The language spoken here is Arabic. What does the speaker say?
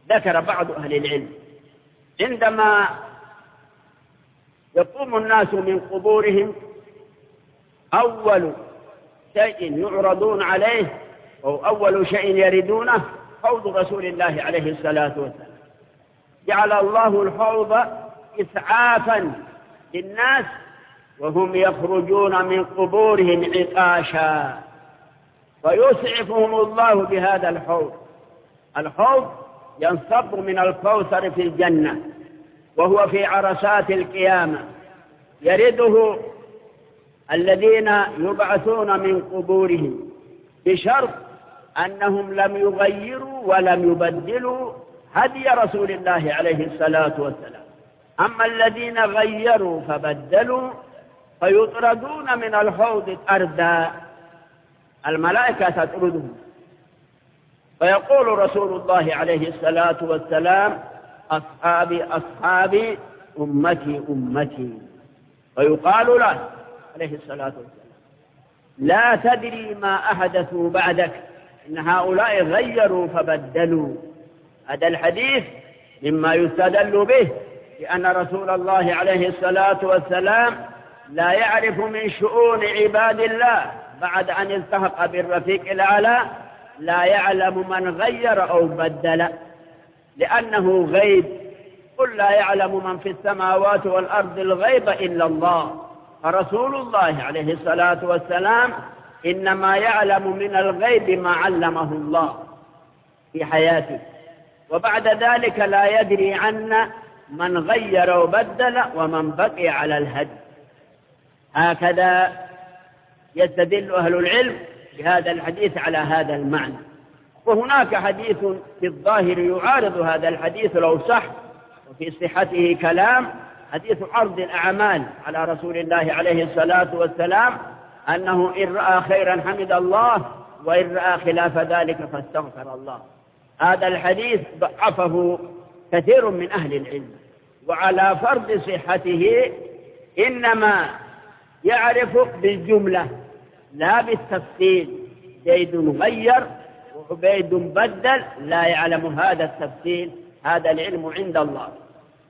ذكر بعض أهل العلم عندما يقوم الناس من قبورهم أول شيء يعرضون عليه أو أول شيء يردونه حوض رسول الله عليه الصلاة والسلام. جعل الله الحوض إسعافا للناس وهم يخرجون من قبورهم عطاشا، ويسعفهم الله بهذا الحوض. الحوض ينصب من الكوثر في الجنة، وهو في عرصات القيامة، يرده الذين يبعثون من قبورهم بشرط أنهم لم يغيروا ولم يبدلوا هدي رسول الله عليه الصلاة والسلام. أما الذين غيروا فبدلوا فيطردون من الحوض طردا، الملائكة تطردهم. فيقول رسول الله عليه الصلاة والسلام: أصحابي أصحابي أمتي أمتي. ويقال له عليه الصلاة والسلام: لا تدري ما أحدثوا بعدك، إن هؤلاء غيروا فبدلوا. هذا الحديث مما يستدل به لأن رسول الله عليه الصلاة والسلام لا يعرف من شؤون عباد الله بعد أن التحق بالرفيق الأعلى، لا يعلم من غير أو بدل، لأنه غيب. قل لا يعلم من في السماوات والأرض الغيب إلا الله. فرسول الله عليه الصلاة والسلام إنما يعلم من الغيب ما علمه الله في حياته، وبعد ذلك لا يدري عنا من غير وبدل ومن بقي على الهدي. هكذا يستدل أهل العلم بهذا الحديث على هذا المعنى. وهناك حديث في الظاهر يعارض هذا الحديث لو صح، وفي صحته كلام، حديث عرض الأعمال على رسول الله عليه الصلاة والسلام، أنه إن رأى خيرا حمد الله وإن رأى خلاف ذلك فاستغفر الله. هذا الحديث ضعفه كثير من أهل العلم، وعلى فرض صحته إنما يعرف بالجملة لا بالتفصيل. زيد غير وعبيد بدل، لا يعلم هذا التفصيل، هذا العلم عند الله.